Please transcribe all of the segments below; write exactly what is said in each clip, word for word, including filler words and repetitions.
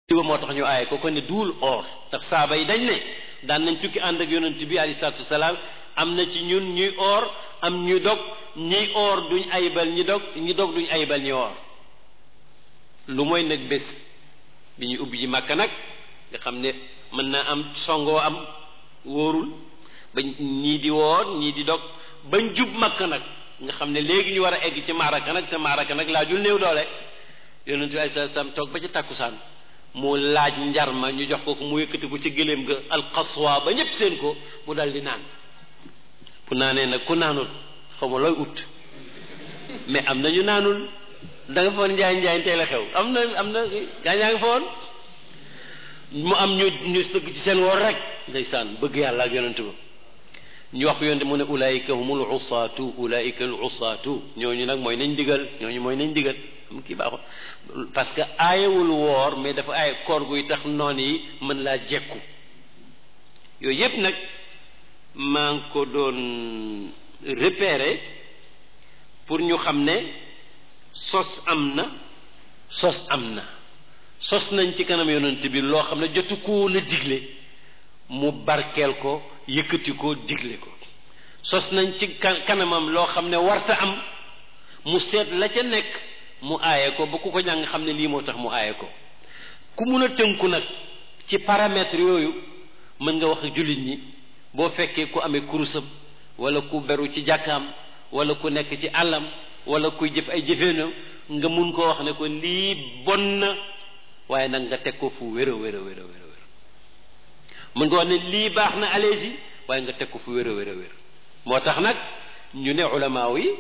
diwa moo tax ñu aaye ko ko ne duul or ndax saaba yi dañ ne daan nañ tukki ànd ak yonent bi alayhi salaatu wasalaam am na ci ñun ñuy or am ñuy dog ñiy or duñ ayibal ñi dog ñi dog duñ ayibal ñi or lu mooy nag bés bi ñuy ubbi ji màkka nag nga xam ne mën naa am songoo am wóorul ba ñii di woor ñii di dog bañ jub màkka nag nga xam ne léegi ñu war a egg ci maaraka nag te maaraka nag laajul néew doole yonent bi alayhi salaatu wasalaam toog ba ci tàkkusaan mu laaj njar ma ñu jox ko ko mu yëkkati ko ci gëléem ga alqaswa ba ñëpp seen ko mu dal di naan bu naanee nag ku naanul xaw ma looy ut mais am na ñu naanul da nga foon njaay njaay tey la xew am na am na gaa ñaa ngi foon mu am ñu ñu sëgg ci seen woor rek ndeysaan bëgg yàlla ak yonent ba ñu wax yonent mu ne ulaayika humul usaatu ulaayika al usaatu ñooñu nag mooy nañ digal ñooñu mooy nañ digal am kii baaxul parce que aayewul woor mais dafa aaye koor guy tax noon yi mën laa jekku yooyu yépp nag maa ngi ko doon repérer pour ñu xam ne sos am na sos am na sos nañ ci kanam yonent bi loo xam ne jotu koo la digle mu barkeel ko yëkkati ko digle ko sos nañ ci kanamam loo xam ne warta am mu seet la ca nekk mu aaye ko ba ku ko jàng xam ne lii moo tax mu aaye ko ku mun a tënku nag ci paramètres yooyu mën nga wax jullit ñi boo fekkee ku amee kurusam wala ku beru ci jàkkaam wala ku nekk ci àllam wala kuy jëf ay jëfeenam nga mun koo wax ne ko lii bon na waaye nag nga teg ko fu wér a wér a wér a wér mën nga wax ne lii baax na allez-y waaye nga teg ko fu wér a wér a wér moo tax nag ñu ne ulamaaw yi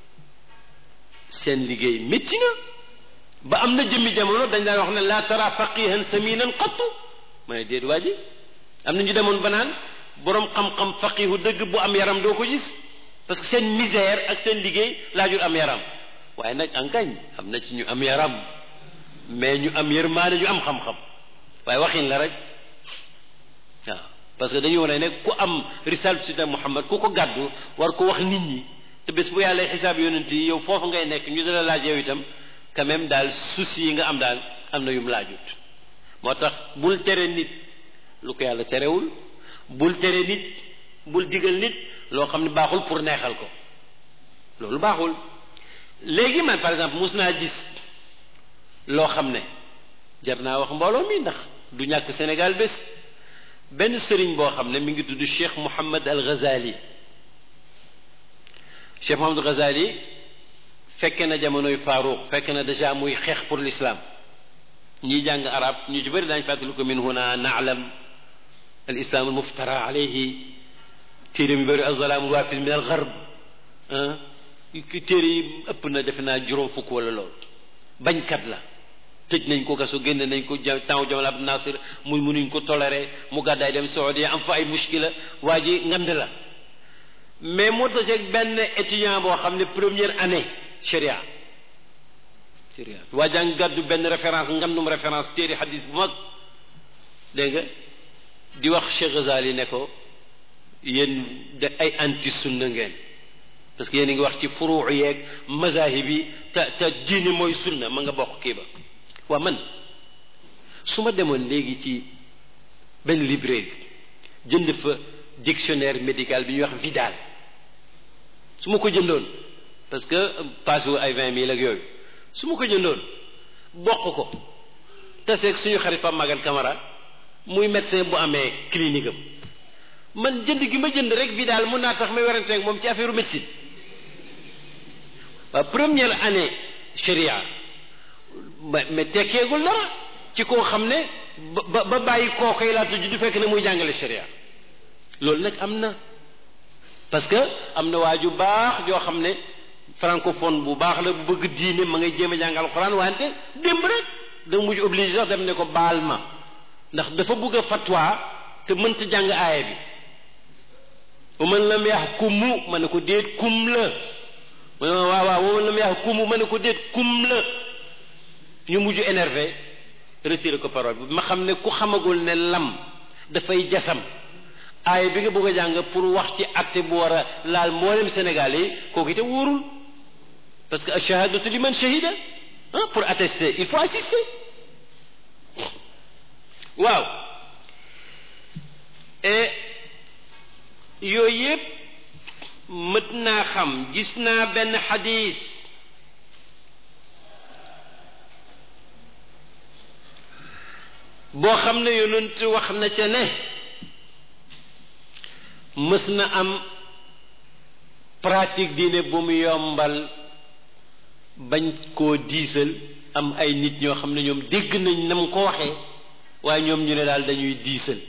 seen liggéey métti na ba am na jëmmi jamono dañ daan wax ne laa tara faqihan saminan qattu ma ne déet waa ji am na ñu demoon ba naan boroom xam-xam faqihu dëgg bu am yaram doo ko gis parce que seen misère ak seen liggéey laajul am yaram waaye nag ankañ am na ci ñu am yaram mais ñu am yërmaane ñu am xam-xam waaye waxin la rek waaw parce que dañu wane ne ku am risaal sidna Muhammad ku ko gàddu war ko wax nit ñi te bés bu yàlla xisaab yonent yi yow foofu ngay nekk ñu dala laaj yow itam quand même daal souci yi nga am daal am na yum laajut moo tax bul tere nit lu ko yàlla terewul bul tere nit bul digal nit loo xam ne baaxul pour neexal ko loolu baaxul léegi man par exemple mus naa gis loo xam ne jar naa wax mbooloo mi ndax du ñàkk Sénégal bés benn sëriñ boo xam ne mi ngi tudd Cheikh Mouhamad al Ghazali Cheikh Mouhamad al Ghazali fekke na jamonoy Faaruq fekke na déjà muy xeex pour l'islam ñiy jàng arab ñu ci bëri daañu fàttali ko min huna na'lam al islam al muftara alayhi téere mi bëri azalaam alwaafid min al gharb ki téere yi ëpp na defe naa juróom fukk wala lool bañkat la tëj nañ ko kaso génne nañ ko temps Jamal Abdel Nasser mu munuñ ko toléré mu gàddaay dem Saudi am fa ay muskila waa ji ngand la mais moo tax ak benn étudiant boo xam ne première année sharia sharia waa jàng gàddu benn référence ngandum référence téere hadis bu mag dégg nga di wax Cheikh Ghazali ne ko yéen de ay anti sunna ngeen parce que yéen a ngi wax ci furuu yeeg mazahib yi te te diine mooy sunna ma nga bokk kii ba waa man su ma demoon léegi ci benn librairie jënd fa dictionnaire médical bi ñuy wax Vidal su ma ko jëndoon parce que passe ay vingt mille ak yooyu su ma ko jëndoon bokk ko taseeg suñu xarit Pape Maguette Camara muy médecin bu amee clinique am man jënd gi ma jënd rek Vidal mun naa tax may weranteeg moom ci affaire médecine waa première année sharia mais tekkeegul dara ci koo xam ne ba ba bàyyi koo koy laata ju du fekk ne muy jàngale sharia loolu nag am na parce que am na waa ju baax joo xam ne francophone bu baax la bu bëgg diine ma ngay jéem a jàng alxuraan wante démb rek da mujj obligé sax dem ne ko baal ma ndax dafa bëgg a fatwa te mënta jàng aaya bi wa man lam yahkumu ma ne ko déet kum la ma ne waaw waaw wa man lam yahkumu ma ne ko déet kum la ñu mujj énervé retiré ko parole bi ma xam ne ku xamagul ne lam dafay jasam aaya bi nga bëgg a jàng pour wax ci atte bu war a laal mboolem Sénégal yi kooku itam wóorul parce que ashahadatu liman shahida ah pour attester il faut assister waaw et yooyu yëpp mët naa xam. gis naa benn xadis boo xam ne yonent wax na ca ne mës na am pratique diine bu mu yombal bañ koo diisal am ay nit ñoo xam ne ñoom dégg nañ na mu ko waxee waaye ñoom ñu ne daal dañuy diisal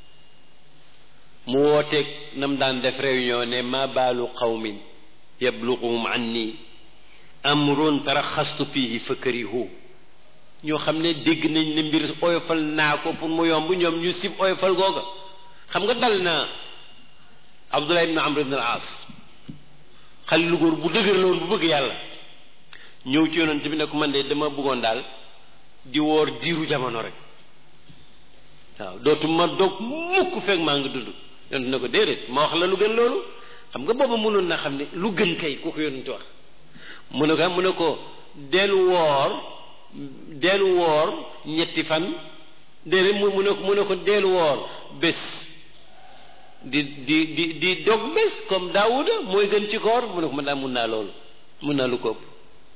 mu wooteeg na mu daan def réunion ne ma baalu qawmin yabluguhum anni amrun taraxastu fihi fa karihu ñoo xam ne dégg nañ ne mbir oyofal naa ko pour mu yomb ñoom ñu sib oyofal googa. xam nga dal na Abdullah ibn Amr ibn al-As xale lu góor bu dëgër la woon bu bëgg yàlla ñëw ci yonent bi ne ko man de dama bëggoon daal di woor diiru jamono rek waaw dootuma dog mukk fekk maa ngi dund. yonent ne ko déedéet ma wax la lu gën loolu. xam nga booba mënoon na xam ne lu gën kay ku ko yonent wax mu ne ko mu ne ko del woor del woor ñetti fan déedéet mu ne ko mu ne ko del woor bés di di di di dog bés comme Daawuda mooy gën ci koor mu ne ko man daa mun naa loolu mun naa lu ko ëpp.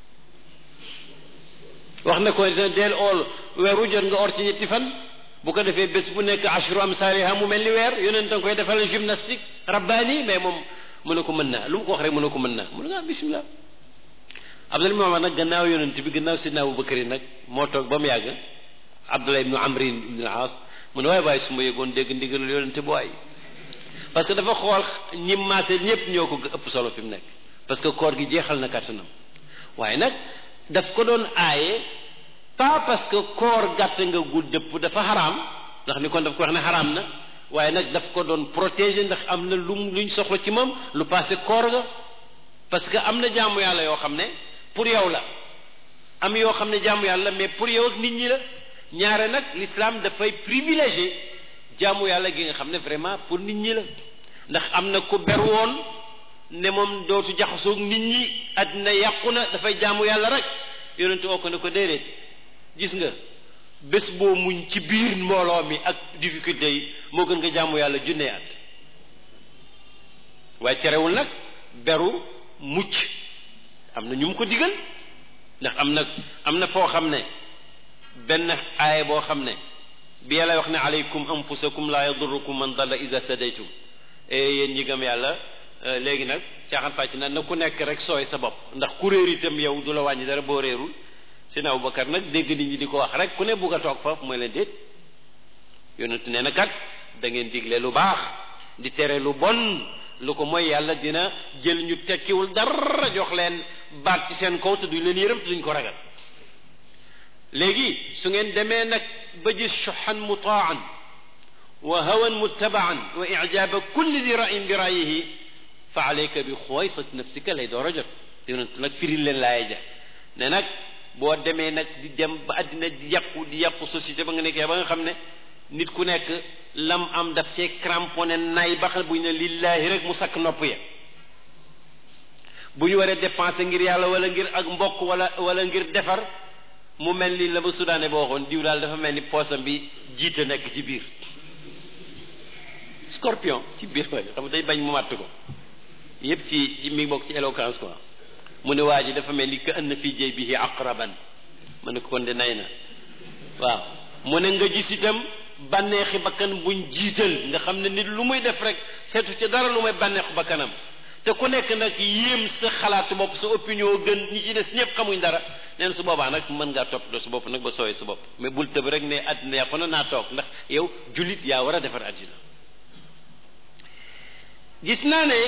wax na ko del ool weeru jot nga or ci ñetti fan bu ko defee bés bu nekk ashru am saaliha mu mel ni weer yonent nga koy defal gymnastique rabbaani mais moom mu ne ko mën naa lu mu ko wax rek mu ne ko mën naa mu ne ko ah bismillah. Abdullah ibn Umar nag gannaaw yonent bi gannaaw sidna Abu Bakar nag moo toog ba mu yàgg Abdullah ibn Amr ibn al-As mu ne waaye waaye su ma yëgoon dégg ndigalul yonent bu waay parce que dafa xool ñi maase ñëpp ñoo ko ëpp solo fi mu nekk parce que koor gi jeexal na kàttanam waaye nag daf ko doon aaye pas parce que koor gàtt nga gudd dëpp dafa xaraam ndax ni kon daf ko wax ne xaraam na waaye nag daf ko doon protéger ndax am na lu luñ soxla ci moom lu passé koor ga parce que am na jaamu yàlla yoo xam ne pour yow la am yoo xam ne jaamu yàlla mais pour yow ak nit ñi la ñaare nag l'islam dafay privilégié jaamu yàlla gi nga xam ne vraiment pour nit ñi la ndax am na ku ber woon ne moom dootu jaxasoog nit ñi àddina yàqu na dafay jaamu yàlla rek yonentu oo ko ne ko déedéet gis nga bés boo muñ ci biir mbooloo mi ak difficulté yi moo gën nga jaamu yàlla junne at waaye terewul nag beru mucc am na ñu mu ko digal ndax am na am na foo xam ne benn aaya boo xam ne bi yàlla wax ne alaykum anfusakum la yadurrukum man dalla iza tadaytum yéen ñi gëm yàlla léegi nag caaxaan fàcc na na ku nekk rek sooy sa bopp ndax ku réer itam yow du la wàññi dara boo réerul sina Abubakar nag dégg nit ñi di ko wax rek ku ne bugg a toog foofu mooy leen déet yonent nee na kat da ngeen digle lu baax di tere lu bon lu ko mooy yàlla dina jël ñu tekkiwul dara jox leen baat ci seen kaw te duñ leen yërëm te duñ ko ragal léegi su ngeen demee nag ba gis shuhan mutaan wa hawan muttabaan wa ijaaba kulli di rayin bi rayihi fa alayka bi xuwaysat nafsika lay door a jot yonent nag firil leen laay ja ne nag boo demee nag di dem ba àddina di yàqu di yàqu société ba nga nekkee ba nga xam ne nit ku nekk lam am daf cee cramponné nay ba xam bu ñu ne lillaahi rek mu sakk nopp ya bu ñu waree dépenser ngir yàlla wala ngir ak mbokk wala wala ngir defar mu mel ni la ba sudaane boo waxoon diw daal dafa mel ni poosam bi jiite nekk ci biir scorpion ci biir waaye xam nga day bañ mu màtt ko yépp ci ci mi bokk ci éloquence quoi mu ne waa ji dafa mel ni ka anna fii jaybihi aqraban ma ne ko kon de nay na waaw mu ne nga gis itam bànneexi bakkan buñ jiital nga xam ne nit lu muy def rek seetu ci dara lu may bànneexu bakkanam te ku nekk nag yéem sa xalaatu bopp sa opinion gën ñi ci des ñëpp xamuñ dara neen su boobaa nag mën ngaa toppatoo sa bopp nag ba sooyee sa bopp mais bul tëb rek ne àddina yàqu na naa toog ndax yow jullit yaa war a defar àddina gis naa ne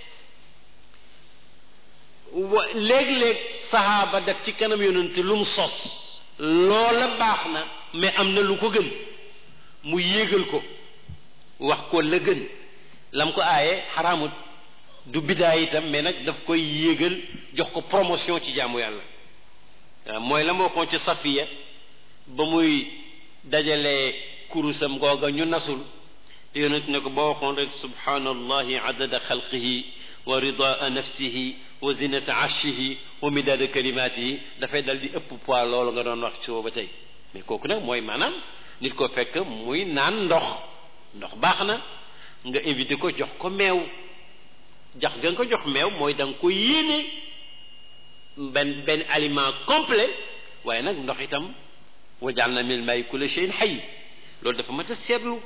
wa léeg-léeg saxaaba def ci kanam yonent lu mu sos loola baax na mais am na lu ko gën mu yéegal ko wax ko la gën lam ko aaye xaraamut du bidaa itam mais nag daf koy yéegal jox ko promotion ci jaamu yàlla waaw mooy la ma waxoon ci Safiya ba muy dajalee kurusam googa ñu nasul yonent ne ko boo waxoon rek subhanallahi adada xalqihi wa ridaa nafsihi wa zinata arshihi wa midada kalimatihi dafay dal di ëpp poids loolu nga doon wax ci ba tey mais kooku nag mooy maanaam nit ko fekk muy naan ndox ndox baax na nga invité ko jox ko meew jox nga ko jox meew mooy da nga ko yéene benn benn aliment complet waaye nag ndox itam waja'alna min al-maa'i kulla shay'in hayy loolu dafa mat a seetlu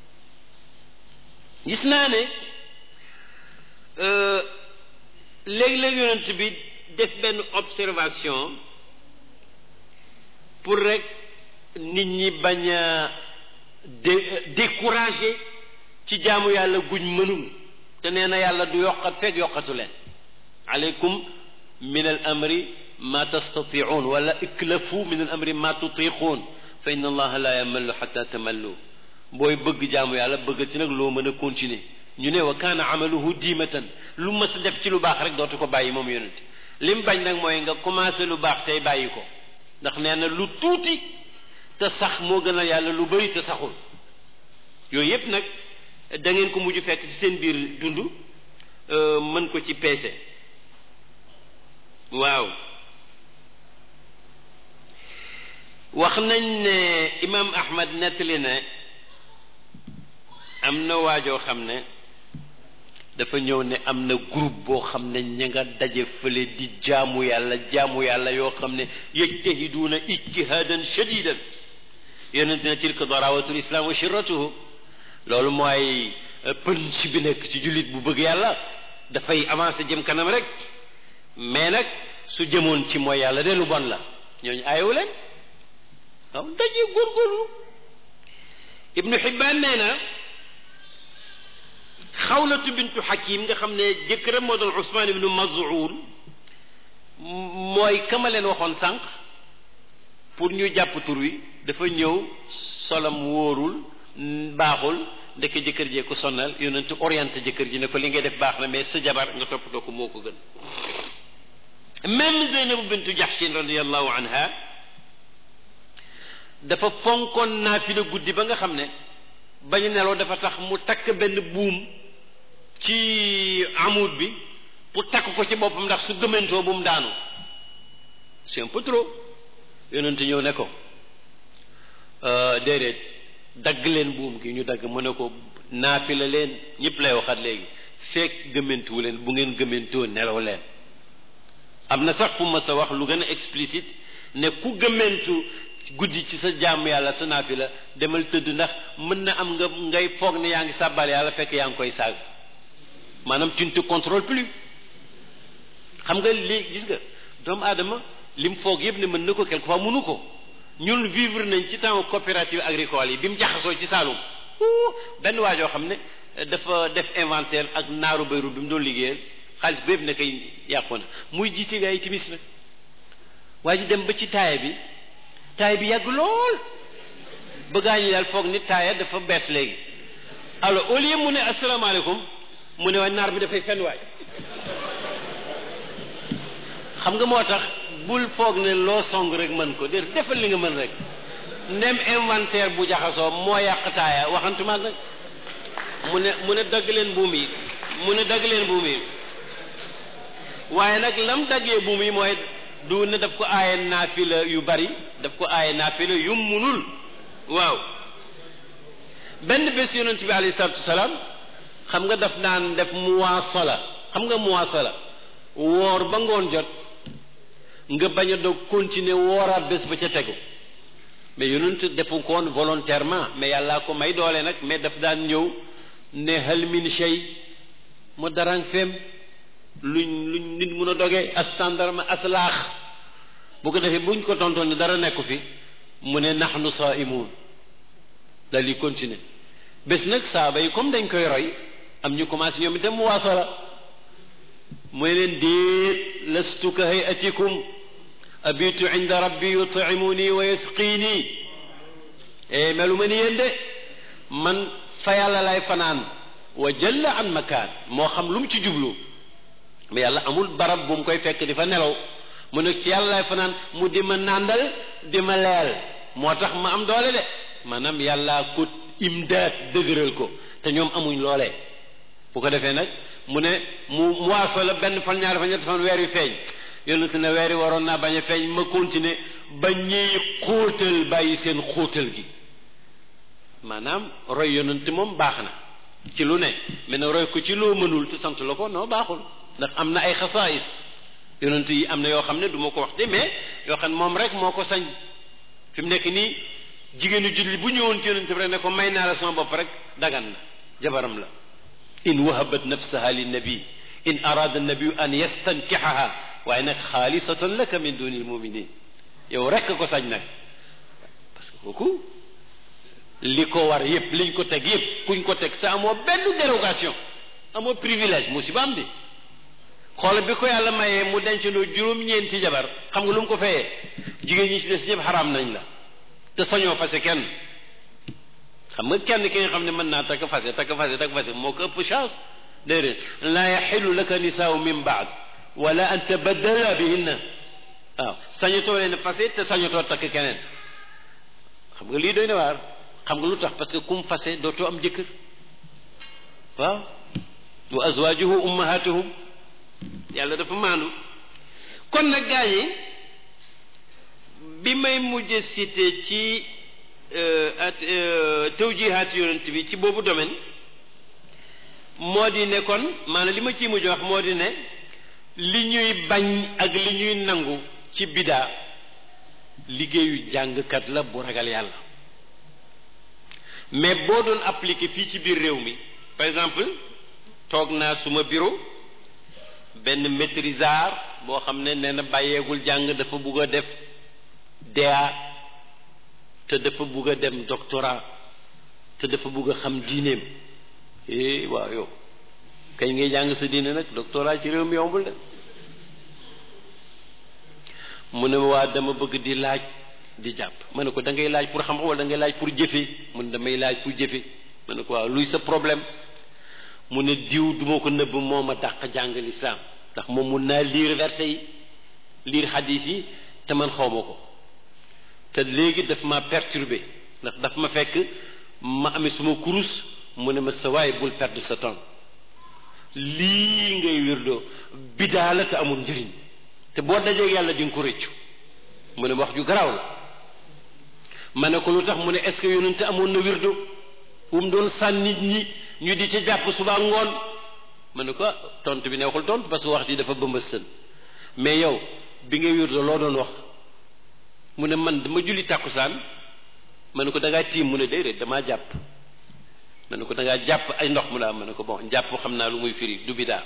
gis naa ne léeg-léeg yonent bi def benn observation pour rek nit ñi bañ a dé découragé ci jaamu yàlla guñ mënul te nee na yàlla du yokkat fekk yokkatu leen aleykum min al amri ma tastati'un wala iklafu min al amri ma tutiqun fa inna allaha la yamallu hatta tamallu booy bëgg jaamu yàlla bëgg ci nag loo mën a continuer ñu ne wa kaana amaluhu diimatan lu mës a def ci lu baax rek dootu ko bàyyi moom yonent lim bañ nag mooy nga commencé lu baax tey bàyyi ko ndax nee na lu tuuti te sax moo gën a yàlla lu bari te saxul yooyu yépp nag da ngeen ko mujj fekk ci seen biir dund mën ko ci peese waaw wax nañ ne imam ahmad nettali ne am na waajoo xam ne dafa ñëw ne am na groupe boo xam ne ña nga daje fële di jaamu yàlla jaamu yàlla yoo xam ne yajtahiduuna ijtihaadan shadidan yonent ne tilka darawatul islam wa shirratuhu loolu mooy pënc bi nekk ci jullit bu bëgg yàlla dafay avancer jëm kanam rek mais nag su jëmoon ci mooy yàlla de lu bon la ñooñu aayewu leen waaw daje góorgóorlu ibnu Hibbaan nee na xawlatu bintu Hakim nga xam ne jëkkëram moo doon Usmaan ibnu Maz'un mooy kama leen waxoon sànq pour ñu jàpp tur wi dafa ñëw solam wóorul baaxul ndeke jëkkër jee ko sonal yonent orienté jëkkër ji ne ko li ngay def baax na mais sa jabar nga toppatoo ko moo ko gën même Zeynabu bintu Jahshin radiyallahu anha dafa fonkoon naafila guddi ba nga xam ne bañu neloo dafa tax mu takk benn buum ci amud bi pour takk ko ci boppam ndax su gëmentoo bu mu daanu c'est un peu trop yonent ñëw ne ko déedéet dagg leen buum gi ñu dagg mu ne ko naafila leen ñëpp lay waxaat léegi fekk gëmentuwu leen bu ngeen gëmentoo nelaw leen am na sax fu ma sa wax lu gën a explicite ne ku gëmentu guddi ci sa jàmm yàlla sa naafila demal tëdd ndax mën na am nga ngay foog ne yaa ngi sàbbal yàlla fekk yaa ngi koy saag maanaam tu ne te contrôles plus xam nga li gis nga doomu aadama lim foog yëpp ne mën na ko quelque fois mënu ko ñun vivre nañ ci temps coopérative agricole yi bi mu jaxasoo ci Saloum benn waajoo xam ne dafa def inventaire ak naaru bayru bi mu doon liggéeyal xaalis bépp ne koy yàqu na muy jiite gaa yi timis nag waa ji dem ba ci taaya bi taaya bi yàgg lool bëggaa ñi daal foog ni taaya dafa bees léegi alors au lieu mu ne asalaamaaleykum mu ne waay naar bi dafay fenn waay xam nga moo tax bul foog ne loo song rek mën ko déet defal li nga mën rek ndem inventaire bu jaxasoo moo yàq taaya waxantumaag nag mu ne mu ne dagg leen buum yi mu ne dagg leen buum yi waaye nag lam daggee buum yi mooy du ne daf ko aaye naafila yu bari daf ko aaye naafila yu munul waaw benn bés yonent bi alayhi salaatu wasalaam xam nga daf daan def muwaasala xam nga muwaasala woor ba ngoon jot nga bañ a doog continuer wooraat bés ba ca tegu mais yonent defu ko woon volontairement mais yàllaa ko may doole nag mais daf daan ñëw ne hal min shay mu darang feem luñ luñ nit mun a dogee astandarma aslaax bu ko defee buñ ko tontoon ne dara nekku fi mu ne nahnu saimun dal di continuer bés nag saaba yi comme dañ koy roy am ñu commencé ñoom itam mu waasala mooy leen déet lastu ka hayatikum abitu inda rabbi yutimuni wa yasqini e melu ma ni yéen de man fa yàlla lay fanaan wa jalla an makaan moo xam lu mu ci jublu mais yàlla amul barab bu mu koy fekk di fa nelaw mu nekk ci yàlla lay fanaan mu di ma nàndal di ma leel moo tax ma am doole de maanaam yàllaa ko imdaad dëgëral ko te ñoom amuñ loolee bu ko defee nag mu ne mu mu waaso la benn fan ñaari fan ñetti fan weer wi feeñ yonent ne weer yi waroon naa bañ a feeñ ma continuer ba ñuy xóotal bàyyi seen xóotal gi maanaam roy yonent moom baax na ci lu ne mais na roy ko ci loo mënul te sant la ko non baaxul ndax am na ay xasaayis yonent yi am na yoo xam ne du ma ko wax de mais yoo xam ne moom rek moo ko sañ fi mu nekk nii jigéenu julli bu ñëwoon ci yonent bi rek ne ko may naa la sama bopp rek dagan na jabaram la in wahabat nafsaha linnabi in arada nabiu an yastankihaha waaye nag xaalisatan laka min duni lmuminin yow rek ko sañ nag parce que kooku li ko war yépp liñ ko teg yépp kuñ ko teg te amoo benn dérogation amoo privilège musiba am di xool bi ko yàlla mayee mu dencandoo juróom-ñeenti jabar xam nga lu mu ko fayee jigéen ñi ci des ñëpp xaraam nañ la te sañoo fase kenn xam nga kenn ki nga xam ne mën naa takk fase takk fase takk fase moo ko ëpp chance déedéet laa yaxillu laka nisaau min baad wala an tabaddala bihinna waaw sañatoo leen fase te sañatoo takk keneen xam nga lii doy na waar xam nga lu tax parce que kum fase dootoo am jëkkër waaw wa azwajuhu ummahatuhum yàlla dafa maandu kon nag gaa yi bi may mujj cité ci at tawjihaat yonent bi ci boobu domaine moo di ne kon maanaam li ma ciy mujj wax moo di ne li ñuy bañ ak li ñuy nangu ci bidaa liggéeyu jàngkat la bu ragal yàlla mais boo doon appliquer fii ci biir réew mi par exemple toog naa suma bureau benn maîtrisard boo xam ne nee na bàyyeegul jàng dafa bugg a def D A te dafa bugg a dem doctorat te dafa bugg a xam diineem eh waaw yow kañ ngay jàng sa diine nag doctorat ci réew mi yombul de mu ne waa dama bëgg di laaj di jàpp ma ne ko da ngay laaj pour xam wala da ngay laaj pour jëfe mu ne damay laaj pour jëfe ma ne ko waaw luy sa problème mu ne diw duma ko nëbb moo ma dàq jàng lislaam ndax moom mun naa lire verset yi lire hadis yi te man xaw ma ko te léegi daf ma perturbé ndax daf ma fekk ma amee suma kurus mu ne ma sa waay bul perdre sa temps lii ngay wirdoo bidaa la te amul njëriñ te boo dajee yàlla di nga ko rëccu mu ne wax ju garaaw la ma ne ko lu tax mu ne est-ce que yonente amoon na wirdo wu mu doon sànni nit ñi ñu di ci jàpp suba ngoon ma ne ko tontu bi neexul tontu parce que wax ji dafa bëmbësën mais yow bi ngay wirdo loo doon wax mu ne man dama julli tàkkusaan ma ne ko da ngaa tiim mu ne déedéet damaa jàpp ma ne ko da ngaa jàpp ay ndox mu daa ma ne ko bon jàpp xam naa lu muy firi du bidaa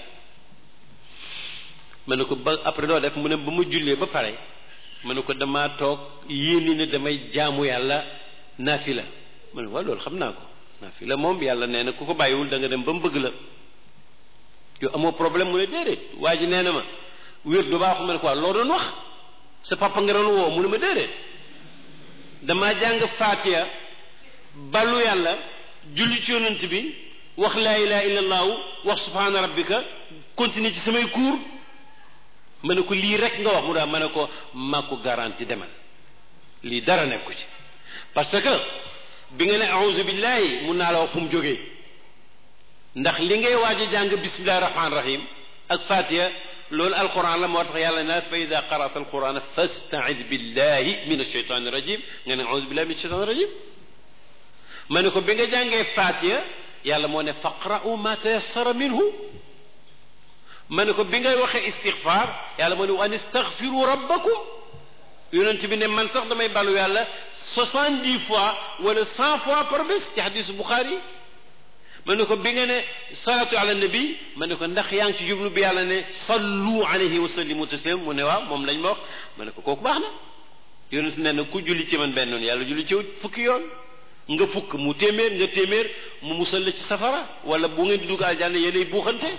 ma ne ko ba après doo def mu ne ba ma jullee ba pare ma ne ko damaa toog yéeni ne damay jaamu yàlla naafila ma ne ko waaw loolu xam naa ko naafila moom yàlla nee na ku ko bàyyiwul da nga dem ba mu bëgg la yow amoo problème mu ne déedéet waa ji nee na ma wér du baaxu ma ne ko waaw loo doon wax sa papa nga doon woo mu ne ma déedéet damaa jàng faatiya ballu yàlla julli ci yonent bi wax laa ilaha illa allahu wax subhaana rabbika continuer ci samay cours ma ne ko lii rek nga wax mu daal ma ne ko maa ko garanti demal lii dara nekku ci parce que bi nga ne a'uuzu billahi mun naa la wax fu mu jógee ndax li ngay waaj a jàng bismillahi rahmaani rahim ak fatiha loolu alquran la moo tax yàlla na fa ida qara'ta alqurana fasta'id billahi min ashaytani rajim nga ne a'uuzu billahi min ashaytani rajim ma ne ko bi nga jàngee fatiha yàlla moo ne faqra'u ma tayassara minhu ma ne ko bi ngay waxee istixfar yàlla moo ne wa an istaghfiru rabbakum yonent bi ne man sax damay balu yàlla soixante-dix fois wala cent fois par bés ci hadisu Bukhari ma ne ko bi nga ne salatu ala nabi ma ne ko ndax yaa ngi ci jublu bi yàlla ne sallu alayhi wa sallimu taslim mu ne waaw moom lañ ma wax ma ne ko kooku baax na yonent ne na ku julli ci man benn yoon yàlla julli ci fukki yoon nga fukk mu téeméer nga téeméer mu musal la ci safara wala bu ngeen di dugg aljanna yéenay buuxante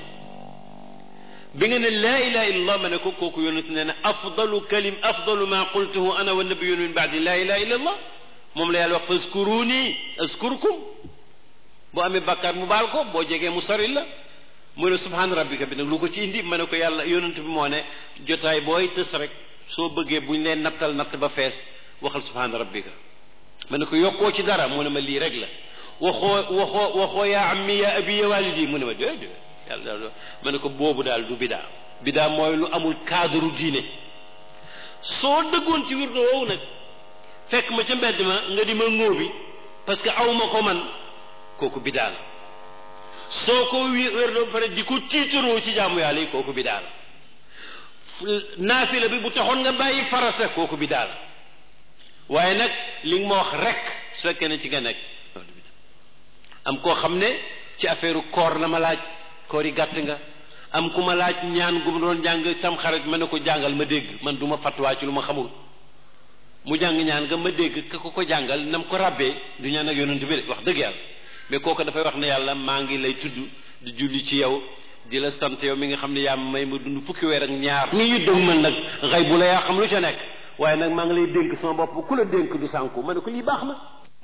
bi nga ne laa ilaha illallah ma ne ko kooku yonent nee na afdalu kalim afdalu ma qultuhu ana wa nabiyuna min ba'di laa ilaha illallah moom la yàlla wax fazkuruni azkurkum boo amee bàkkaar mu baal ko boo jegee mu sori la mu ne subhaana rabbika bi nag lu ko ci indi ma ne ko yàlla yonent bi moo ne jotaay booy tës rek soo bëggee buñ leen nattal natt ba fees waxal subhaana rabbika ma ne ko yokkoo ci dara mu ne ma lii rek la waxoo waxoo waxoo yaa ammi yaa abi ya walidi mu ne ma déedéet yàlla daal ma ne ko boobu daal du bidaa bidaa mooy lu amul cadre diine soo dëggoon ci wirdo woowu nag fekk ma ca mbedd ma nga di ma ngóobi parce que aw ma ko man kooku bidaa la soo ko wi wér ba pare di ko tiitaroo ci jaamu yàlla yi kooku bidaa la naafila bi bu taxoon nga bàyyi farata kooku bidaa la waaye nag li nga ma wax rek su fekkee ne ci nga nekk am koo xam ne ci affaire koor la ma laaj koor yi gàtt nga am ku ma laaj ñaan gu ma doon jàng tam xarit ma ne ko jàngal ma dégg man du ma fatwaa ci lu ma xamul mu jàng ñaan nga ma dégg ka ko ko jàngal nam ko ràbbee du ñaan ak yonent bi de wax dëgg yàlla mais kooku dafay wax ne yàlla maa ngi lay tudd di julli ci yow di la sant yow mi nga xam ne yaa may ma dund fukki weer ak ñaar ngi ñu dëg man nag xëy bu la yaa xam lu ca nekk waaye nag maa ngi lay dénk sama bopp ku la dénk du sànku ma ne ko lii baax na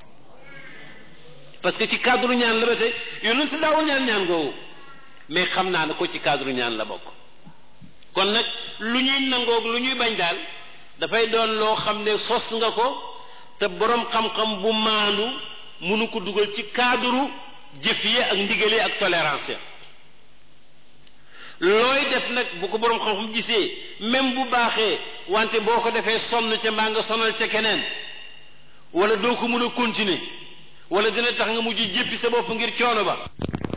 parce que ci cadre ñaan la ba tey yonent si daawul ñaan ñaan googu mais xam naa ne ko ci cadre ñaan la bokk kon nag lu ñuy nangoog lu ñuy bañ daal dafay doon loo xam ne sos nga ko te borom xam-xam bu maandu munu ko dugal ci cadre jëf yi ak ndigal yi ak tolérance ya looy def nag bu ko borom xam-xam gisee même bu baaxee wante boo ko defee sonn ca mbaa nga sonal ca keneen wala doo ko mun a continuer wala dina tax nga mujj jéppi sa bopp ngir coono ba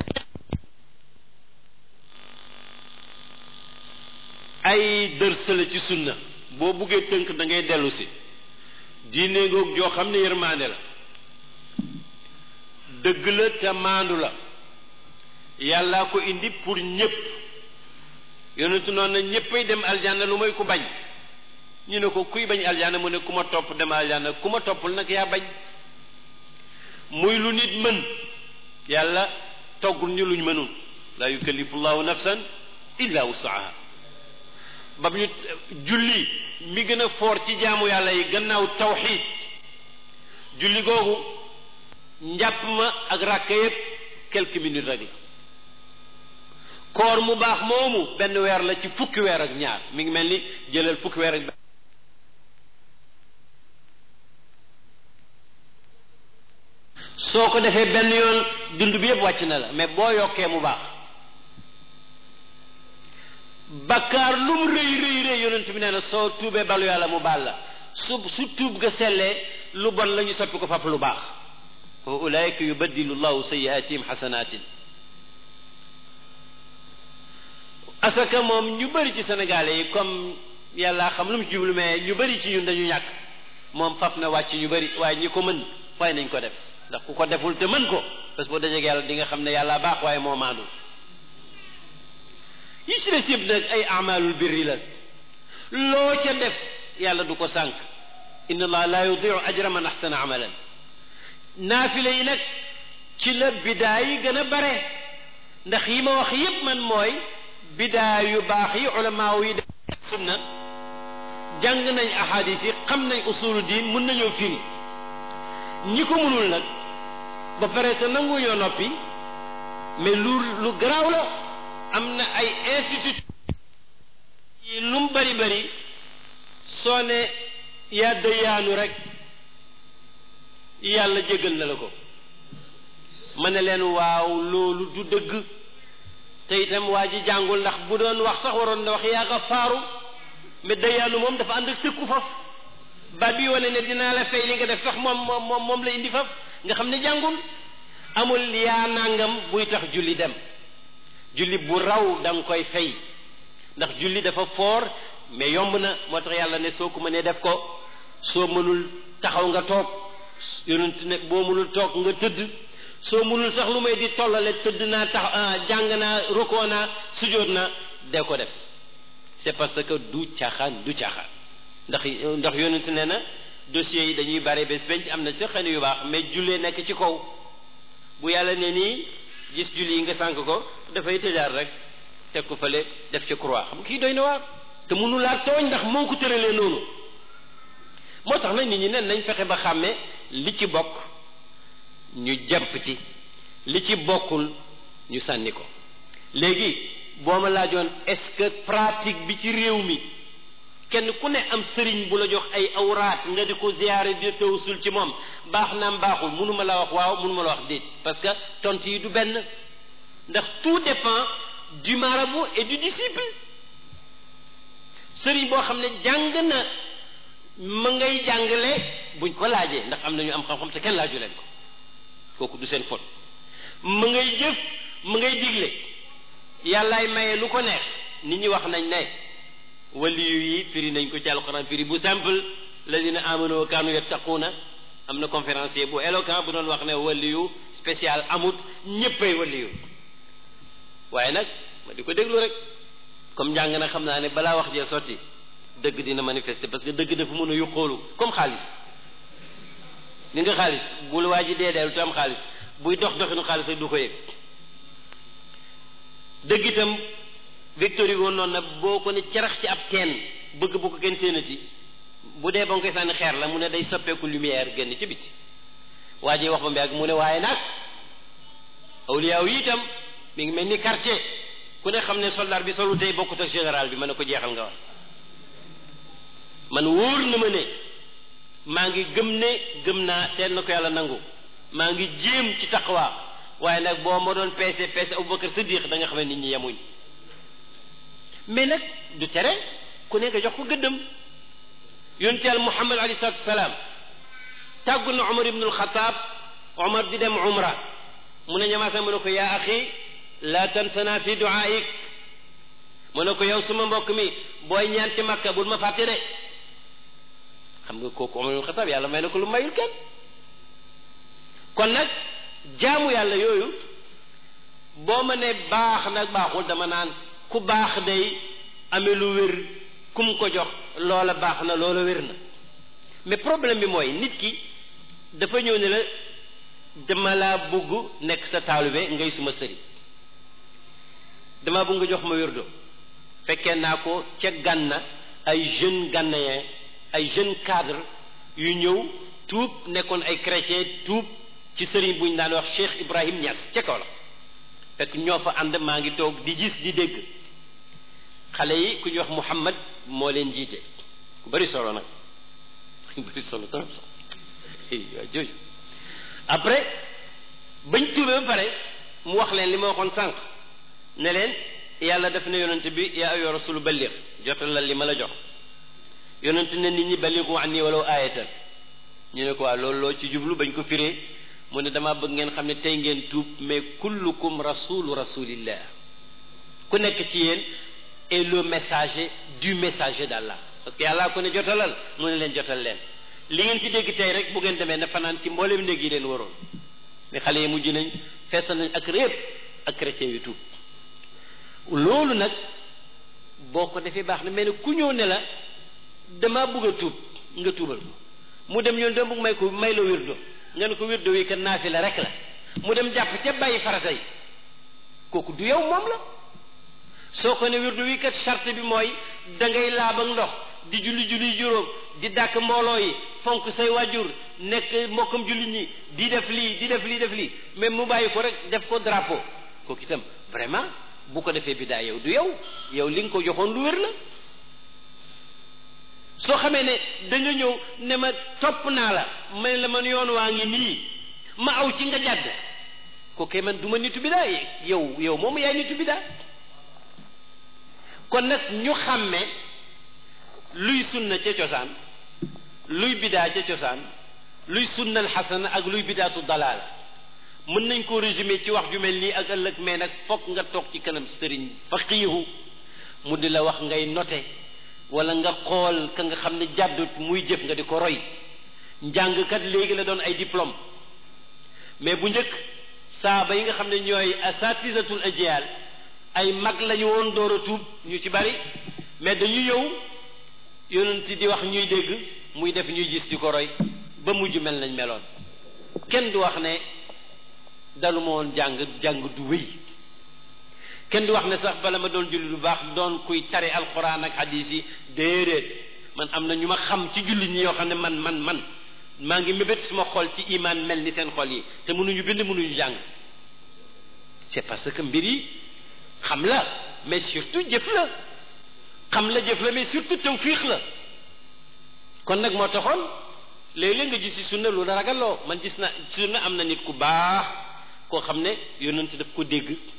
ay dërs la ci sunna boo buggee tënk da ngay dellu si diine ngoog joo xam ne yërmaande la dëgg la te maandu la yàllaa ko indi pour ñépp yonentu noonu na ñéppay dem aljanna lu may ku bañ ñu ne ko kuy bañ aljanna mu ne ku ma topp dem aljanna ku ma toppul nag yaa bañ muy lu nit mën yàlla toggul ñu luñ mënul laa yukallifu llahu nafsan illa wusaha ba ñu julli mi gën a foor ci jaamu yàlla yi gannaaw tawxid julli googu njàpp ma ak ràkka yépp quelques minutes rek la koor mu baax moomu benn weer la ci fukki weer ak ñaar mi ngi mel ni jëlal fukki weer ak soo ko defee benn yoon dund bi yépp wàcc na la mais boo yokkee mu baax bakkaar lu mu rëy rëy rëy yonent bi nee na soo tuubee balu yàlla mu baal la su su tuub ga sellee lu bon la ñu soppi ko fàpp lu baax wa ulaika yubaddilu llahu sayyiatihim xasanatin asaka moom ñu bëri ci sénégalais yi comme yàlla xam lu mu jublu mais ñu bëri ci ñun dañu ñàkk moom faf na wàcc ñu bëri waaye ñi ko mën waaye nañ ko def ndax ku ko deful te mën ko parce que boo dajeg yàlla di nga xam ne yàlla baax waaye moo maandu yi ci des yëpp nag ay amalul birri la loo ca def yàlla du ko sànq inna allah la yudiu ajra man ahsana amalan naafile yi nag ci la bidaa yi gën a bare ndax yi ma wax yépp man mooy bidaa yu baax yi ulamaaw yi def sunna jàng nañ ahadis yi xam nañ usulu diin mun nañoo firi ñi ko mënul nag ba pare te nangu ñoo noppi mais lu lu garaaw la am na ay institut yi lu mu bari bari soo ne yaa dëyaanu rek yàlla jégal na la ko ma ne leen waaw loolu du dëgg te itam waa ji jàngul ndax bu doon wax sax waroon na wax yaa gafaaru mais dëyaanu moom dafa ànd ak tëkku faf ba bi wane ne dinaa la fay li nga def sax moom moom moom la indi faf nga xam ne jàngul amul yaa nangam buy tax julli dem julli bu raw da nga koy fay ndax julli dafa foor mais yomb na moo tax yàlla ne soo ko mënee def ko soo mënul taxaw nga toog yonent ne boo mënul toog nga tëdd soo mënul sax lu may di tollale tëdd naa tax jàng naa rukoo naa sujjóot naa dee ko def c'est parce que du caaxaan du caaxaan ndax ndax yonent nee na dossiers yi dañuy bare bés benn am na sax xëy na yu baax mais jullee nekk ci kaw bu yàlla ne nii gis julli yi nga sànk ko dafay tëjaat rek teg ko fële def ci croix xam kii doy na waar te mënu laa tooñ ndax moo ko tëralee noonu moo tax nag nit ñi nen nañ fexe ba xàmme li ci bokk ñu jàpp ci li ci bokkul ñu sànni ko léegi boo ma laajoon est-ce que pratique bi ci réew mi kenn ku ne am sëriñ bu la jox ay awraat nga di ko ziyaare di tawassul ci moom baax naam baaxul mënuma la wax waaw mënuma la wax déet parce que tont yi du benn ndax tout dépend du marabout et du disciple sëriñ boo xam ne jàng na ma ngay jàngale buñ ko laajee ndax am na ñu am xam-xam te kenn laaju leen ko kooku du seen faute mu ngay jëf mu ngay digle yàllaay maye lu ko neex nit ñi wax nañ ne waliyu yi firi nañ ko ci alxuraan firi bu simple ladina amanu wa kaanu yattaquuna am na conférencier bu éloquent bu doon wax ne waliyu spécial amut ñéppay waliyu waaye nag ma di ko déglu rek comme njàng na xam naa ne balaa wax jee sotti dëgg dina manifester parce que dëgg dafa mën a yuqoolu comme xaalis ni nga xaalis bul waa ji dee deelu te am xaalis buy dox doxinu xaalis rek du ko yëg dëgg itam Victor Hugo noonu na boo ko ne carax ci ab teen bëgg bu ko kenn séenati bu dee ba nga koy sànni xeer la mu ne day soppeeku lumière génn ci biti waa ji wax ba mu yàgg mu ne waaye nag awliyaaw yi itam mi ngi mel ni quartier ku ne xam ne soldat bi solu tey bokkut ak général bi ma ne ko jeexal nga wax man wóor na ma ne maa ngi gëm ne gëm naa teel na ko yàlla nangu maa ngi jéem ci taqwa waaye nag boo ma doon peese peese Abubakar Siddiq da nga xam ne nit ñi yemuñ mais nag du tere ku ne nga jox ko gëddëm yonent Yàlla Muhammad alayhi salaatu wasalaam tàggu na Umar ibnul Xataab Umar di dem umra mu ne ñamaasa mu ne ko yaa axi la tansana fi duaik mu ne ko yow suma mbokk mi booy ñaan ci Makka bul ma fàtte de xam nga kooku Umar ibnul Xataab yàlla may na ko lu mayul kenn kon nag jaamu yàlla yooyu boo ma ne baax nag baaxul dama naan ku baax day amee lu wér kum ko jox loola baax na loola wér na mais problème bi mooy nit ki dafa ñëw ne la dama laa bugg nekk sa taalibe ngay suma sëriñ dama bugg nga jox ma wérdo fekkee naa ko ca Gànna ay jeunes ghanéens ay jeunes cadres yu ñëw tuub nekkoon ay chrétien tuub ci sëriñ bu ñu daan wax Cheikh Ibrahim Niass ca kaw la fekk ñoo fa ànd maa ngi toog di gis di dégg xale yi ku ñuy wax Muhammad moo leen jiite ku bari solo nag ku bari solo trop sax waaw jooju après bañ tuubee ba pare mu wax leen li ma waxoon sànq ne leen yàlla def na yonent bi yaa ayyuha rasulu balligh jotal la li ma la jox yonent ne nit ñi ballighu anni walaw aayatan ñu ne ko waa loolu loo ci jublu bañ ko firee mu ne dama bëgg ngeen xam ne tey ngeen tuub mais kullukum rasulu rasulillah ku nekk ci yéen est le messager du messager d'Allah parce que yàlla ko ne jotalal mu ne leen jotal leen li ngeen ci dégg tey rek bu ngeen demee ne fanaan ci mboolem ndég yi leen waroon mais xale yi mujj nañ feesal nañ ak réeb ak chrétien yu tuub loolu nag boo ko defee baax na mais ne ku ñëw ne la dama bëgg a tuub nga tuubal ko mu dem yoon dama bëgg may ko may la wirdo nga ne ko wirdo wi kat naafi la rek la mu dem jàpp ca bàyyi farata yi kooku du yow moom la soo ko ne wirdo wi kat charte bi mooy da ngay laab ak ndox di julli julli juróom di dàkk mbooloo yi fonk say wàjjur nekk mbokkam julli ñi di def lii di def lii def lii même mu bàyyi ko rek def ko drapeau kooku itam vraiment bu ko defee bidaa yow du yow yow li nga ko joxoon lu wér la soo xamee ne da nga ñëw ne ma topp naa la ma ne la man yoon waa ngi nii ma aw ci nga jàdd kooku man du ma nitu bidaa yow yow moom yaay nitu bidaa kon nag ñu xàmme luy sunna ca cosaan luy bidaa ca cosaan luy sunnal xasana ak luy bidaatu dalaal mën nañ koo résumer ci wax ju mel nii ak ëllëg mais nag fokk nga toog ci kanam sëriñ faqiihu mu di la wax ngay note wala nga xool ka nga xam ne jàddut muy jëf nga di ko roy njàngkat léegi la doon ay diplôme mais bu njëkk saaba yi nga xam ne ñooy asatizatul ajyal ay mag lañu woon door a tuub ñu ci bari mais dañu ñëw yonent di wax ñuy dégg muy def ñuy gis di ko roy ba mujj mel nañ meloon kenn du wax ne dalu ma woon jàng jàng du wéy kenn du wax ne sax bala ma doon julli lu baax doon kuy tari alxuraan ak hadis yi déedéet man am na ñu ma xam ci julli ñi yoo xam ne man man man maa ngi mébét suma xol ci iman mel ni seen xol yi te mënuñu bind mënuñu jàng c'est parce que mbir yi xam la mais surtout jëf la xam la jëf la mais surtout tawfiix la kon nag moo taxoon léeg-léeg nga gis ci sunna lu la ragalloo man gis na sunna am na nit ku baax koo xam ne yonent daf ko dégg